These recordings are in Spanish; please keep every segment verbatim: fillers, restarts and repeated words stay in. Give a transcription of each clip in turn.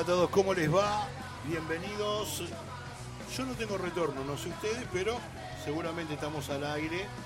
a todos? ¿Cómo les va? Bienvenidos. Yo no tengo retorno, no sé ustedes, pero seguramente estamos al aire. Eh...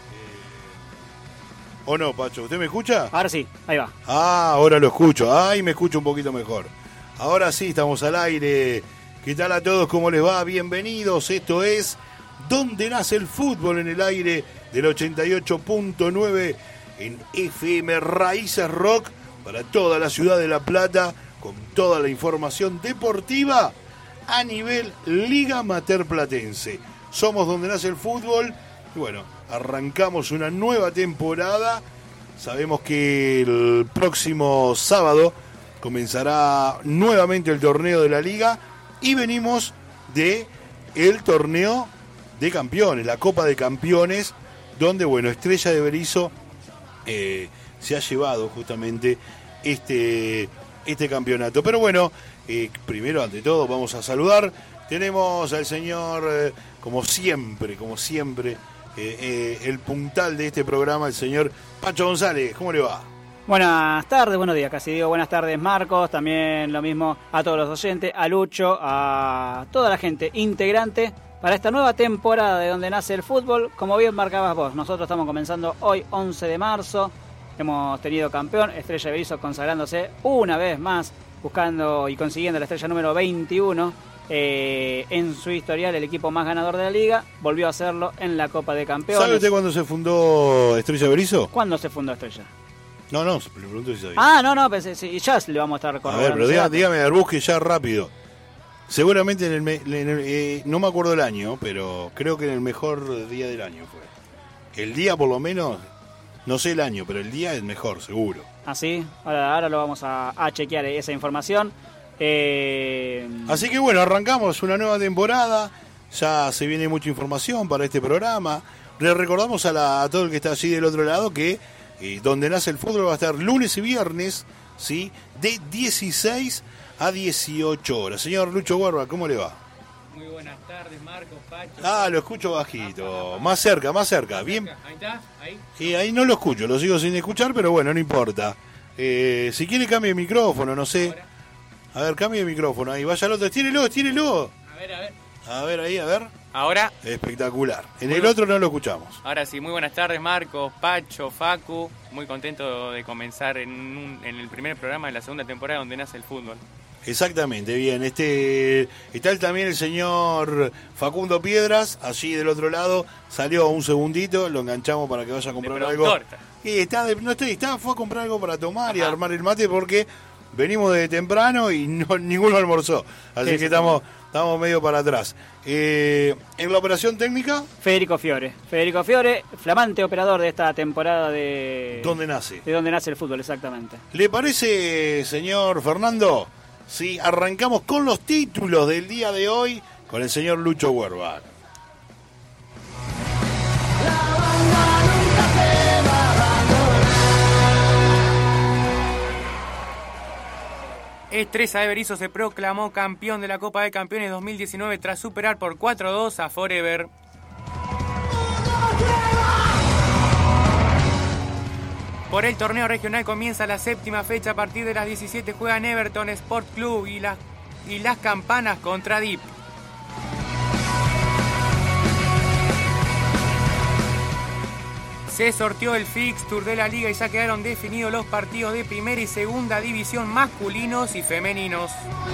¿O no, Pacho? ¿Usted me escucha? Ahora sí, ahí va. Ah, ahora lo escucho. Ay, me escucho un poquito mejor. Ahora sí, estamos al aire. ¿Qué tal a todos? ¿Cómo les va? Bienvenidos. Esto es Donde Nace el Fútbol, en el aire del ochenta y ocho punto nueve en F M Raíces Rock para toda la ciudad de La Plata, con toda la información deportiva a nivel Liga Amateur Platense. Somos Donde Nace el Fútbol y bueno, arrancamos una nueva temporada. Sabemos que el próximo sábado comenzará nuevamente el torneo de la Liga y venimos de el torneo de campeones, la Copa de Campeones, donde bueno, Estrella de Berisso eh, se ha llevado justamente este, este campeonato. Pero bueno, eh, primero, ante todo, vamos a saludar. Tenemos al señor, eh, como siempre, como siempre, eh, eh, el puntal de este programa, el señor Pacho González. ¿Cómo le va? Buenas tardes, buenos días, casi digo buenas tardes, Marcos. También lo mismo a todos los oyentes, a Lucho, a toda la gente integrante para esta nueva temporada de Donde Nace el Fútbol. Como bien marcabas vos, nosotros estamos comenzando hoy, once de marzo. Hemos tenido campeón, Estrella de Berisso consagrándose una vez más, buscando y consiguiendo la estrella número veintiuno eh, en su historial, el equipo más ganador de la liga. Volvió a hacerlo en la Copa de Campeones. ¿Sabe usted cuándo se fundó Estrella de Berisso? ¿Cuándo se fundó Estrella? No, no, le pregunto si sabía. Ah, no, no, pensé, sí, ya le vamos a estar recordando. A ver, pero dígame, dígame, a ver, busque ya rápido. Seguramente en el, me, en el eh, no me acuerdo el año, pero creo que en el mejor día del año fue. El día por lo menos, no sé el año, pero el día es mejor, seguro. Ah, sí, ahora, ahora lo vamos a, a chequear esa información. Eh... Así que bueno, arrancamos una nueva temporada, ya se viene mucha información para este programa. Le recordamos a, la, a todo el que está allí del otro lado que eh, Donde Nace el Fútbol va a estar lunes y viernes, ¿sí? De dieciséis a dieciocho horas. Señor Lucho Guarba, ¿cómo le va? Muy buenas tardes, Marcos, Pacho. Ah, lo escucho bajito. Más cerca, más cerca. Bien. Ahí está, ahí. Y ahí no lo escucho, lo sigo sin escuchar, pero bueno, no importa. Eh, si quiere cambie de micrófono, no sé. A ver, cambie de micrófono ahí. Vaya al otro, estírelo, estírelo. A ver, a ver. A ver, ahí, a ver. Ahora. Espectacular. En Muy el bu- otro no lo escuchamos. Ahora sí, muy buenas tardes, Marcos, Pacho, Facu. Muy contento de comenzar en, un, en el primer programa de la segunda temporada Donde Nace el Fútbol. Exactamente, bien. Este está el, también el señor Facundo Piedras, allí del otro lado. Salió un segundito, lo enganchamos para que vaya a comprar De algo. productor. Y está, de, no estoy, está, fue a comprar algo para tomar y Ajá. armar el mate porque venimos de temprano y no, ninguno almorzó. Así Sí, que sí, estamos, estamos medio para atrás. Eh, en la operación técnica, Federico Fiore. Federico Fiore, flamante operador de esta temporada de... ¿dónde nace? De Donde Nace el Fútbol, exactamente. ¿Le parece, señor Fernando? Si arrancamos con los títulos del día de hoy con el señor Lucho Huerva. Estrella de Berisso se proclamó campeón de la Copa de Campeones dos mil diecinueve tras superar por cuatro a dos a Forever. Por el torneo regional comienza la séptima fecha. A partir de las diecisiete juegan Everton Sport Club y las, y las Campanas contra D I P. Se sorteó el fixture de la liga y ya quedaron definidos los partidos de primera y segunda división masculinos y femeninos.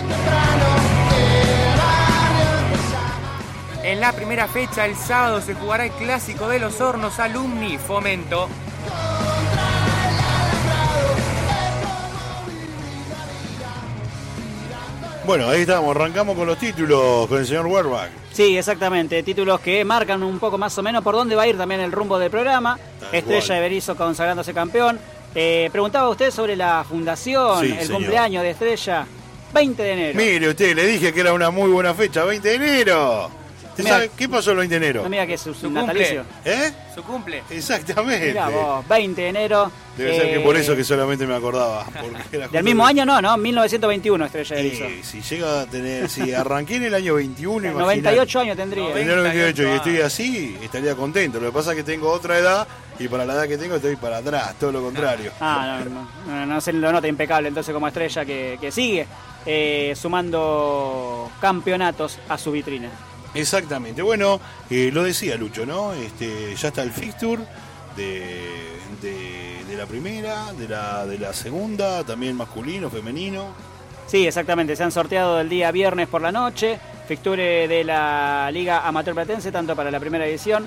En la primera fecha, el sábado, se jugará el clásico de los Hornos Alumni Fomento. Bueno, ahí estamos, arrancamos con los títulos con el señor Werbach. Sí, exactamente, títulos que marcan un poco más o menos por dónde va a ir también el rumbo del programa. Tal Estrella cual. de Berisso consagrándose campeón. Eh, preguntaba usted sobre la fundación, Sí, el señor. cumpleaños de Estrella, veinte de enero. Mire usted, le dije que era una muy buena fecha, veinte de enero. ¿Usted Mira- sabe qué pasó el veinte de enero? No mira que es su, Su natalicio. ¿Eh? Su cumple. Exactamente. Mirá vos, veinte de enero. Debe ser que eh, por eso que solamente me acordaba. porque era Del justo mismo el- año no, ¿no? mil novecientos veintiuno Estrella de Berisso. Eh, si llega a tener, si arranqué en el año veintiuno, noventa y ocho años tendría. noventa. enero veintiocho y veintiocho estoy así, estaría contento. Lo que pasa es que tengo otra edad y para la edad que tengo estoy para atrás, todo lo contrario. Ah, no, no, no, no se lo nota impecable entonces como Estrella que, que sigue eh, sumando campeonatos a su vitrina. Exactamente. Bueno, eh, lo decía Lucho, ¿no? Este, ya está el fixture de, de, de la primera, de la, de la segunda, también masculino, femenino. Sí, exactamente. Se han sorteado el día viernes por la noche, fixture de la Liga Amateur Platense, tanto para la primera división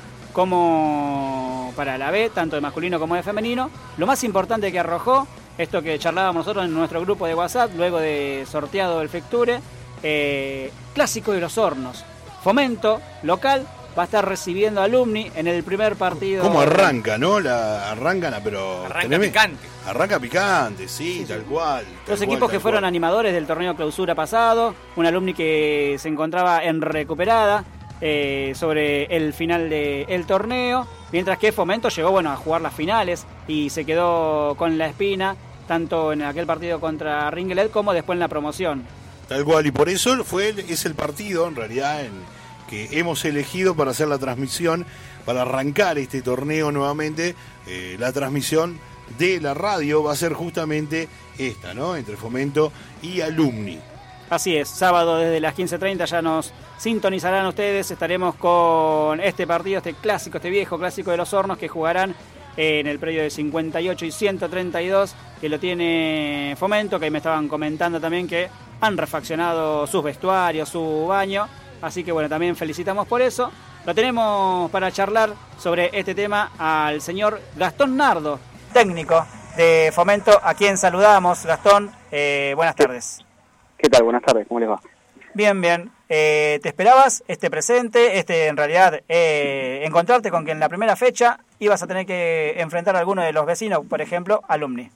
como para la B, tanto de masculino como de femenino. Lo más importante que arrojó, esto que charlábamos nosotros en nuestro grupo de WhatsApp, luego de sorteado el fixture, eh, Clásico de los Hornos. Fomento local va a estar recibiendo alumni en el primer partido. ¿Cómo arranca, no? La arrancan, pero arranca teneme, picante. Arranca picante, sí, sí tal sí. cual. Tal Los cual, equipos que fueron cual. animadores del torneo clausura pasado, un alumni que se encontraba en recuperada eh, sobre el final del torneo, mientras que Fomento llegó bueno a jugar las finales y se quedó con la espina tanto en aquel partido contra Ringlet como después en la promoción. Tal cual, y por eso fue es el partido, en realidad, en, que hemos elegido para hacer la transmisión, para arrancar este torneo nuevamente. Eh, la transmisión de la radio va a ser justamente esta, ¿no? Entre Fomento y Alumni. Así es, sábado desde las quince treinta ya nos sintonizarán ustedes, estaremos con este partido, este clásico, este viejo clásico de los Hornos que jugarán en el predio de cincuenta y ocho y ciento treinta y dos, que lo tiene Fomento, que ahí me estaban comentando también que han refaccionado sus vestuarios, su baño, así que bueno, también felicitamos por eso. Lo tenemos para charlar sobre este tema al señor Gastón Nardo, técnico de Fomento, a quien saludamos. Gastón, eh, buenas tardes. ¿Qué tal? Buenas tardes, ¿cómo les va? Bien, bien. Eh, ¿Te esperabas este presente, este en realidad, eh, encontrarte con que en la primera fecha ibas a tener que enfrentar a alguno de los vecinos, por ejemplo, Alumni?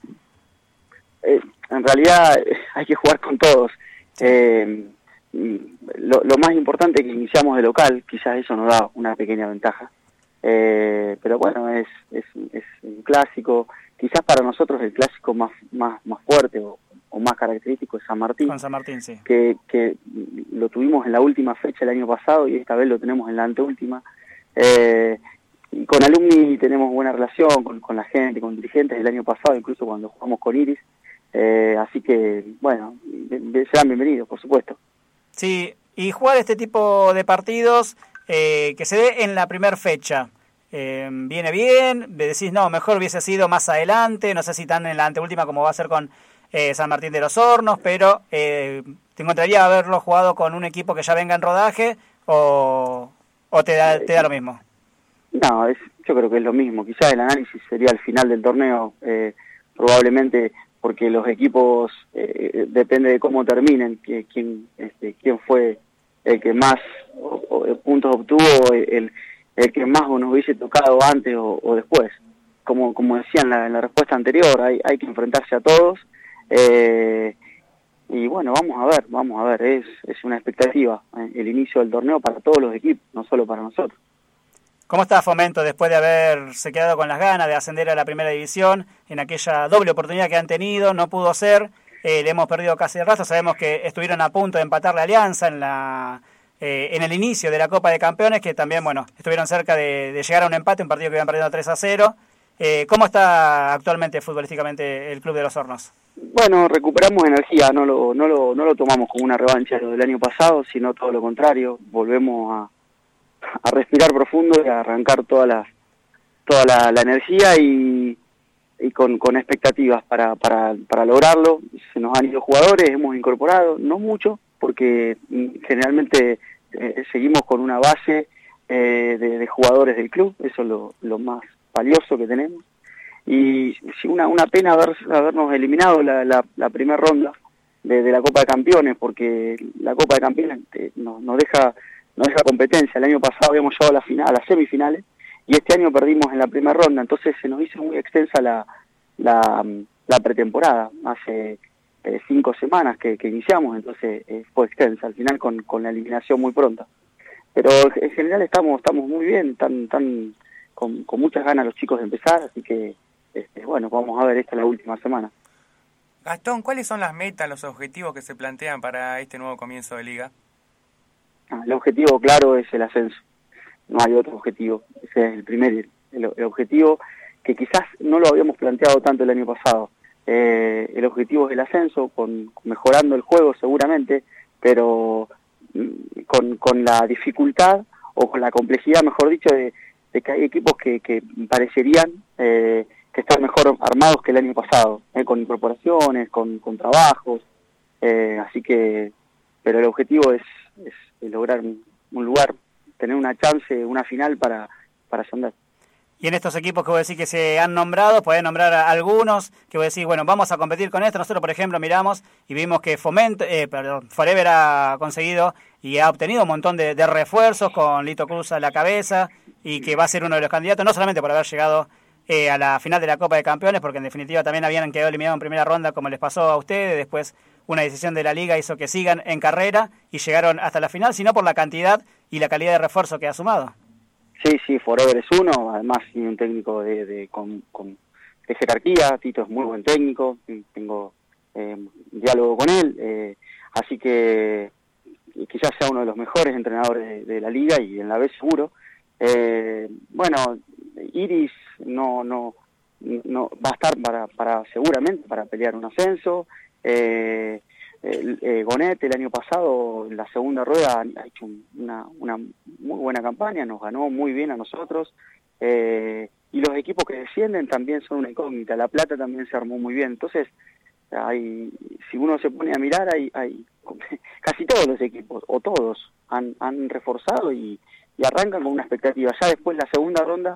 Eh, en realidad hay que jugar con todos. Eh, lo, lo más importante es que iniciamos de local, quizás eso nos da una pequeña ventaja. Eh, pero bueno, es, es, es un clásico, quizás para nosotros el clásico más, más, más fuerte o, o más característico es San Martín. Con San Martín, sí. Que, que lo tuvimos en la última fecha el año pasado y esta vez lo tenemos en la anteúltima. Eh, y con Alumni tenemos buena relación con, con la gente, con dirigentes del año pasado, incluso cuando jugamos con Iris. Eh, así que, bueno, serán bienvenidos, por supuesto. Sí, y jugar este tipo de partidos eh, que se dé en la primera fecha, eh, ¿viene bien? Decís, no, mejor hubiese sido más adelante, no sé si tan en la anteúltima como va a ser con eh, San Martín de los Hornos, pero eh, ¿te encontraría haberlo jugado con un equipo que ya venga en rodaje o, o te, da, te da lo mismo? No, es, yo creo que es lo mismo. Quizás el análisis sería al final del torneo, eh, probablemente porque los equipos, eh, depende de cómo terminen, que, quién, este, quién fue el que más o, o, puntos obtuvo, el, el que más nos hubiese tocado antes o, o después. Como como decía en la, en la respuesta anterior, hay, hay que enfrentarse a todos. Eh, y bueno, vamos a ver, vamos a ver, es, es una expectativa eh, el inicio del torneo para todos los equipos, no solo para nosotros. ¿Cómo está Fomento después de haberse quedado con las ganas de ascender a la primera división en aquella doble oportunidad que han tenido? No pudo ser, eh, le hemos perdido casi el rastro, sabemos que estuvieron a punto de empatar la Alianza en la eh, en el inicio de la Copa de Campeones, que también bueno estuvieron cerca de, de llegar a un empate, un partido que iban perdiendo tres a cero. Eh, ¿Cómo está actualmente futbolísticamente el Club de los Hornos? Bueno, recuperamos energía, no lo, no lo, no lo tomamos como una revancha de lo del año pasado, sino todo lo contrario, volvemos a a respirar profundo y a arrancar toda la toda la, la energía y, y con, con expectativas para, para, para lograrlo. Se nos han ido jugadores, hemos incorporado, no mucho, porque generalmente eh, seguimos con una base eh, de, de jugadores del club, eso es lo, lo más valioso que tenemos. Y sí, una, una pena haber, habernos eliminado la, la, la primera ronda de, de la Copa de Campeones, porque la Copa de Campeones eh, nos, nos deja no deja competencia. El año pasado habíamos llegado a la final, a las semifinales, y este año perdimos en la primera ronda, entonces se nos hizo muy extensa la la, la pretemporada, hace eh, cinco semanas que, que iniciamos, entonces eh, fue extensa, al final con, con la eliminación muy pronta. Pero en general estamos estamos muy bien, tan tan con, con muchas ganas los chicos de empezar, así que este, bueno, vamos a ver esta la última semana. Gastón, ¿cuáles son las metas, los objetivos que se plantean para este nuevo comienzo de liga? El objetivo claro es el ascenso, no hay otro objetivo, ese es el primer, el, el objetivo que quizás no lo habíamos planteado tanto el año pasado. Eh, el objetivo es el ascenso, con, mejorando el juego seguramente, pero mm, con, con la dificultad o con la complejidad, mejor dicho, de, de que hay equipos que, que parecerían eh, que están mejor armados que el año pasado, eh, con incorporaciones, con, con trabajos, eh, así que, pero el objetivo es, es lograr un, un lugar, tener una chance, una final para, para ascender. Y en estos equipos que vos decís que se han nombrado, podés nombrar a algunos que vos decís, bueno, vamos a competir con esto. Nosotros, por ejemplo, miramos y vimos que Fomento, eh, perdón, Forever ha conseguido y ha obtenido un montón de, de refuerzos con Lito Cruz a la cabeza y que va a ser uno de los candidatos, no solamente por haber llegado eh, a la final de la Copa de Campeones, porque en definitiva también habían quedado eliminados en primera ronda como les pasó a ustedes, después una decisión de la Liga hizo que sigan en carrera y llegaron hasta la final, sino por la cantidad y la calidad de refuerzo que ha sumado. Sí, sí, Forever es uno, además tiene un técnico de, de con, con de jerarquía, Tito es muy buen técnico, tengo eh, diálogo con él, eh, así que quizás sea uno de los mejores entrenadores de, de la liga y en la B seguro. Eh, bueno, Iris no no no va a estar para para seguramente para pelear un ascenso. Eh, El, eh, Gonet el año pasado en la segunda rueda ha hecho una, una muy buena campaña, nos ganó muy bien a nosotros, eh, y los equipos que descienden también son una incógnita. La Plata también se armó muy bien, entonces hay, si uno se pone a mirar, hay, hay casi todos los equipos o todos han, han reforzado y, y arrancan con una expectativa. Ya después la segunda ronda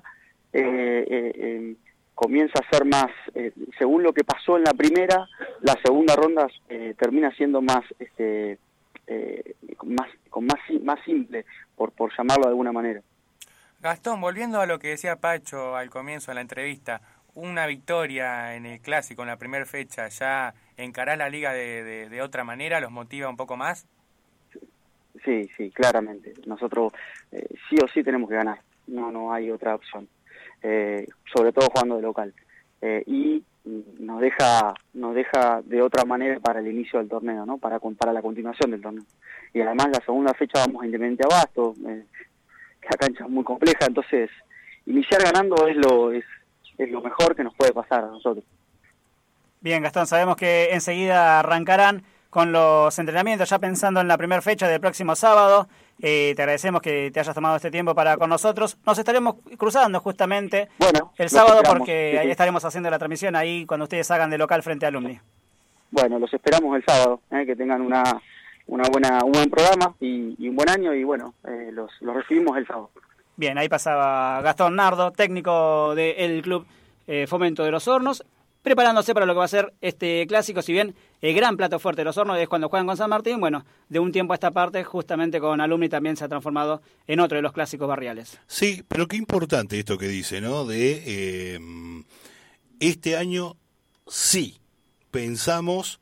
eh, eh, eh, comienza a ser más, eh, según lo que pasó en la primera, la segunda ronda eh, termina siendo más, este, eh, más, con más, más simple, por, por llamarlo de alguna manera. Gastón, volviendo a lo que decía Pacho al comienzo de la entrevista, una victoria en el Clásico en la primera fecha, ¿ya encarás la Liga de, de, de otra manera? ¿Los motiva un poco más? Sí, sí, claramente. Nosotros eh, sí o sí tenemos que ganar, no, no hay otra opción. Eh, sobre todo jugando de local, eh, y nos deja nos deja de otra manera para el inicio del torneo, ¿no? Para, para la continuación del torneo. Y además la segunda fecha vamos a Independiente Abasto, eh, la cancha es muy compleja, entonces iniciar ganando es lo es, es lo mejor que nos puede pasar a nosotros. Bien, Gastón, sabemos que enseguida arrancarán con los entrenamientos, ya pensando en la primera fecha del próximo sábado. Eh, te agradecemos que te hayas tomado este tiempo para con nosotros. Nos estaremos cruzando justamente bueno, el sábado esperamos, porque sí, ahí sí. estaremos haciendo la transmisión ahí cuando ustedes hagan de local frente a Alumni. Bueno, los esperamos el sábado, eh, que tengan una una buena un buen programa y, y un buen año y bueno, eh, los, los recibimos el sábado. Bien, ahí pasaba Gastón Nardo, técnico del club eh, Fomento de los Hornos, preparándose para lo que va a ser este clásico. Si bien el gran plato fuerte de los Hornos es cuando juegan con San Martín, bueno, de un tiempo a esta parte, justamente con Alumni también se ha transformado en otro de los clásicos barriales. Sí, pero qué importante esto que dice, ¿no? De eh, este año sí pensamos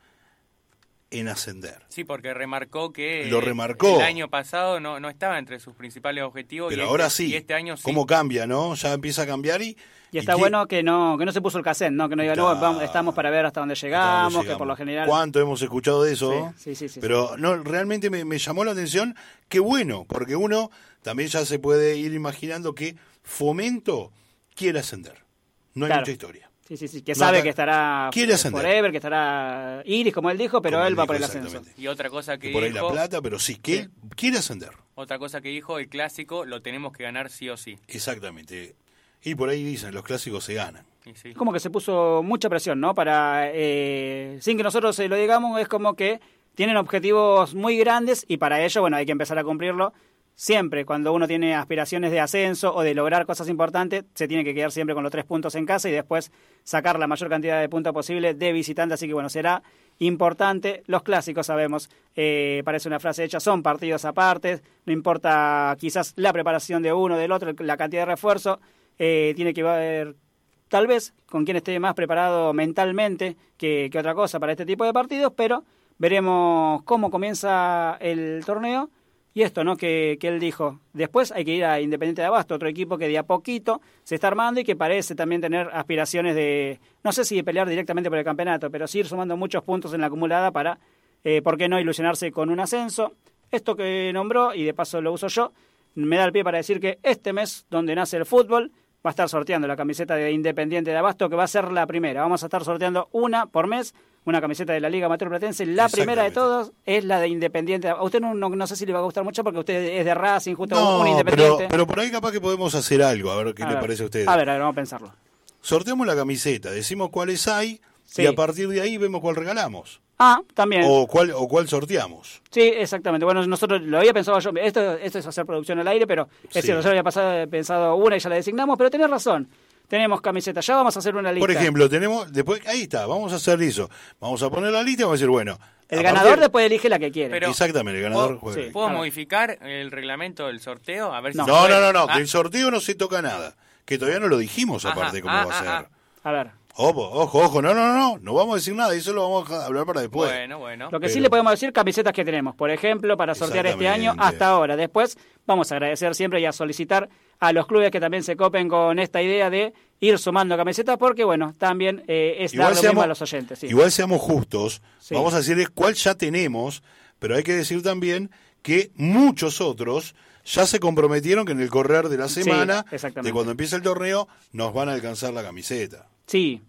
en ascender. Sí, porque remarcó que Lo remarcó. el año pasado no, no estaba entre sus principales objetivos. Pero y ahora este, sí. Y este año sí. ¿Cómo cambia, no? Ya empieza a cambiar y... Y está y bueno que no que no se puso el cassette, ¿no? Que no diga, no, vamos, estamos para ver hasta dónde llegamos, hasta dónde que por lo general... ¿Cuánto hemos escuchado de eso? Sí, sí, sí, sí, Pero sí. no, realmente me, me llamó la atención. Qué bueno, porque uno también ya se puede ir imaginando que Fomento quiere ascender. No hay Claro. mucha historia. Sí, sí, sí, que No, sabe acá que estará quiere ascender. Forever, que estará Iris, como él dijo, pero Como él él va dijo, por el ascenso. exactamente. Y otra cosa que Que por ahí dijo, la plata, pero sí, que Sí. él quiere ascender. otra cosa que dijo, el Clásico lo tenemos que ganar sí o sí. Exactamente. Y por ahí dicen, los clásicos se ganan. Y sí. Como que se puso mucha presión, ¿no? Para, eh, sin que nosotros se lo digamos, es como que tienen objetivos muy grandes y para ello, bueno, hay que empezar a cumplirlo. Siempre, cuando uno tiene aspiraciones de ascenso o de lograr cosas importantes, se tiene que quedar siempre con los tres puntos en casa y después sacar la mayor cantidad de puntos posible de visitante. Así que, bueno, será importante. Los clásicos, sabemos, eh, parece una frase hecha, son partidos aparte. No importa quizás la preparación de uno, del otro, la cantidad de refuerzo. Eh, tiene que ver, tal vez, con quien esté más preparado mentalmente que, que otra cosa para este tipo de partidos, pero veremos cómo comienza el torneo. Y esto, ¿no? Que, que él dijo, después hay que ir a Independiente de Abasto, otro equipo que de a poquito se está armando y que parece también tener aspiraciones de, no sé si de pelear directamente por el campeonato, pero sí ir sumando muchos puntos en la acumulada para, eh, ¿por qué no ilusionarse con un ascenso? Esto que nombró, y de paso lo uso yo, me da el pie para decir que este mes, donde nace el fútbol, va a estar sorteando la camiseta de Independiente de Abasto, que va a ser la primera. Vamos a estar sorteando una por mes, una camiseta de la Liga Amateur Platense. La primera de todos es la de Independiente. A usted no, no, no sé si le va a gustar mucho porque usted es de Racing, justo no, un Independiente. Pero, pero por ahí capaz que podemos hacer algo, a ver qué a le ver, parece a ustedes. A ver, a ver, vamos a pensarlo. Sorteamos la camiseta, decimos cuáles hay sí. y a partir de ahí vemos cuál regalamos. Ah, también. O cuál, o cuál sorteamos. Sí, exactamente. Bueno, nosotros lo había pensado yo. Esto, esto es hacer producción al aire, pero es Sí. cierto, yo había pasado, pensado una y ya la designamos, pero tenés razón. Tenemos camisetas, ya vamos a hacer una lista. Por ejemplo, tenemos, después, ahí está, vamos a hacer eso. Vamos a poner la lista y vamos a decir, bueno. El ganador partir... después elige la que quiere. Pero, Exactamente, el ganador ¿puedo, juega. sí. ¿puedo A ver. modificar el reglamento del sorteo? A ver si No. se No, puede. no, no, no, Ah, del sorteo no se toca nada. Que todavía no lo dijimos Ajá, aparte cómo ah, va a ah, ser. ah. A ver. Ojo, ojo, ojo, no, no, no, no, no vamos a decir nada, eso lo vamos a hablar para después. Bueno, bueno. Lo que Pero- sí le podemos decir, camisetas que tenemos, por ejemplo, para sortear este año Exactamente. hasta ahora. Después vamos a agradecer siempre y a solicitar a los clubes que también se copen con esta idea de ir sumando camisetas, porque bueno, también eh, es dar lo mismo a los oyentes. Sí. Igual seamos justos, Sí. vamos a decirles cuál ya tenemos, pero hay que decir también que muchos otros ya se comprometieron que en el correr de la Sí, semana, exactamente. de cuando empiece el torneo, nos van a alcanzar la camiseta. Sí,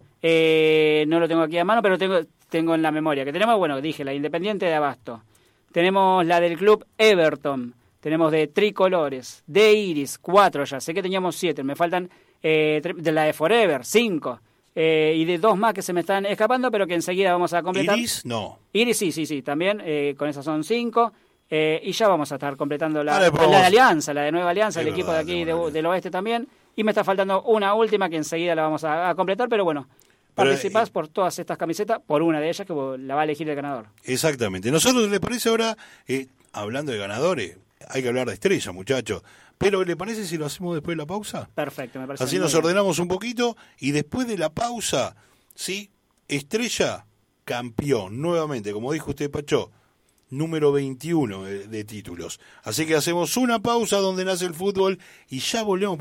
eh, no lo tengo aquí a mano, pero tengo, tengo en la memoria. Que tenemos, bueno, dije, la Independiente de Abasto. Tenemos la del club Everton. Tenemos de Tricolores, de Iris, cuatro ya. Sé que teníamos siete, me faltan eh, de la de Forever, cinco. Eh, y de dos más que se me están escapando, pero que enseguida vamos a completar. Iris, no. Iris, sí, sí, sí, también. Eh, con esas son cinco. Eh, y ya vamos a estar completando la, Ahora después la de vamos- Alianza, la de Nueva Alianza, Es el equipo verdad, de aquí tengo de- la del oeste también. Y me está faltando una última que enseguida la vamos a, a completar, pero bueno, Pero, participás eh, por todas estas camisetas, por una de ellas que vos- la va a elegir el ganador. Exactamente. Nosotros, ¿les parece ahora, eh, hablando de ganadores, hay que hablar de estrella, muchachos, pero ¿le parece si lo hacemos después de la pausa? Perfecto, me parece Así muy nos bien. ordenamos un poquito y después de la pausa, ¿sí? Estrella, campeón, nuevamente, como dijo usted, Pacho, número veintiuno de, de títulos. Así que hacemos una pausa donde nace el fútbol y ya volvemos.